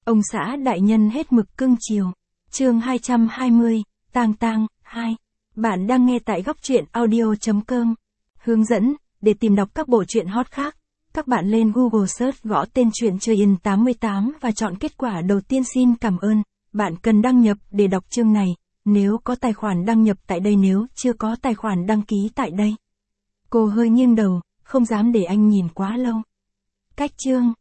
Ông xã đại nhân hết mực cưng chiều. Chương 220, Tang Tang 2. Bạn đang nghe tại góc truyện audio.com. Hướng dẫn, để tìm đọc các bộ truyện hot khác, các bạn lên Google Search gõ tên truyện Chơi In 88 và chọn kết quả đầu tiên. Xin cảm ơn. Bạn cần đăng nhập để đọc chương này, nếu có tài khoản đăng nhập tại đây, nếu chưa có tài khoản đăng ký tại đây. Cô hơi nghiêng đầu, không dám để anh nhìn quá lâu. Cách chương.